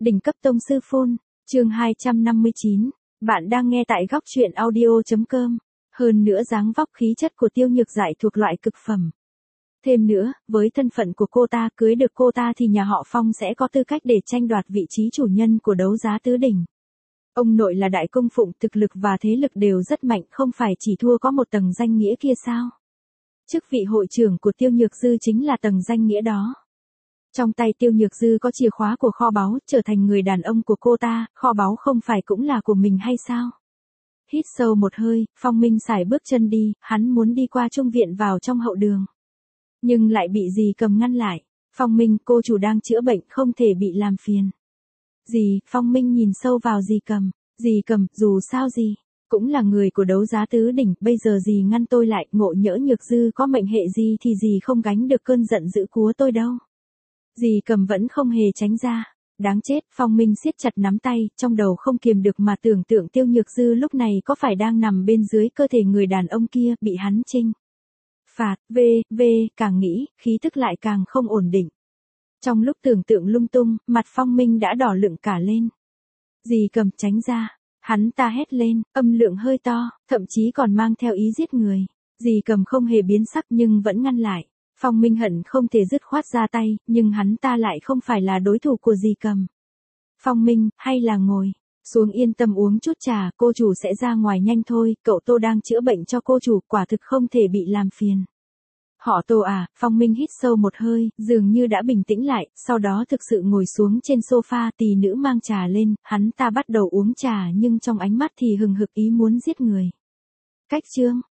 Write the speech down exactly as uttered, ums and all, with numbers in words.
Đỉnh cấp tông sư phôn, chương hai trăm năm mươi chín, bạn đang nghe tại góc truyện audio chấm com. Hơn nữa dáng vóc khí chất của Tiêu Nhược Dại thuộc loại cực phẩm. Thêm nữa, với thân phận của cô ta, cưới được cô ta thì nhà họ Phong sẽ có tư cách để tranh đoạt vị trí chủ nhân của đấu giá tứ đỉnh. Ông nội là đại cung phụng, thực lực và thế lực đều rất mạnh, không phải chỉ thua có một tầng danh nghĩa kia sao? Chức vị hội trưởng của Tiêu Nhược Dư chính là tầng danh nghĩa đó. Trong tay Tiêu Nhược Dư có chìa khóa của kho báu, trở thành người đàn ông của cô ta, kho báu không phải cũng là của mình hay sao? Hít sâu một hơi, Phong Minh sải bước chân đi, hắn muốn đi qua trung viện vào trong hậu đường. Nhưng lại bị dì Cầm ngăn lại. Phong Minh, cô chủ đang chữa bệnh, không thể bị làm phiền. Dì, Phong Minh nhìn sâu vào dì Cầm. Dì Cầm, dù sao dì cũng là người của đấu giá tứ đỉnh, bây giờ dì ngăn tôi lại, ngộ nhỡ Nhược Dư có mệnh hệ gì thì dì không gánh được cơn giận dữ của tôi đâu. Dì Cầm vẫn không hề tránh ra. Đáng chết, Phong Minh siết chặt nắm tay, trong đầu không kiềm được mà tưởng tượng Tiêu Nhược Dư lúc này có phải đang nằm bên dưới cơ thể người đàn ông kia, bị hắn chinh phạt, vê, vê, càng nghĩ, khí tức lại càng không ổn định. Trong lúc tưởng tượng lung tung, mặt Phong Minh đã đỏ lựng cả lên. Dì Cầm, tránh ra. Hắn ta hét lên, âm lượng hơi to, thậm chí còn mang theo ý giết người. Dì Cầm không hề biến sắc nhưng vẫn ngăn lại. Phong Minh hận không thể dứt khoát ra tay, nhưng hắn ta lại không phải là đối thủ của dì Cầm. Phong Minh, hay là ngồi xuống yên tâm uống chút trà, cô chủ sẽ ra ngoài nhanh thôi, cậu Tô đang chữa bệnh cho cô chủ, quả thực không thể bị làm phiền. Họ Tô à, Phong Minh hít sâu một hơi, dường như đã bình tĩnh lại, sau đó thực sự ngồi xuống trên sofa, tỳ nữ mang trà lên, hắn ta bắt đầu uống trà nhưng trong ánh mắt thì hừng hực ý muốn giết người. Cách chương,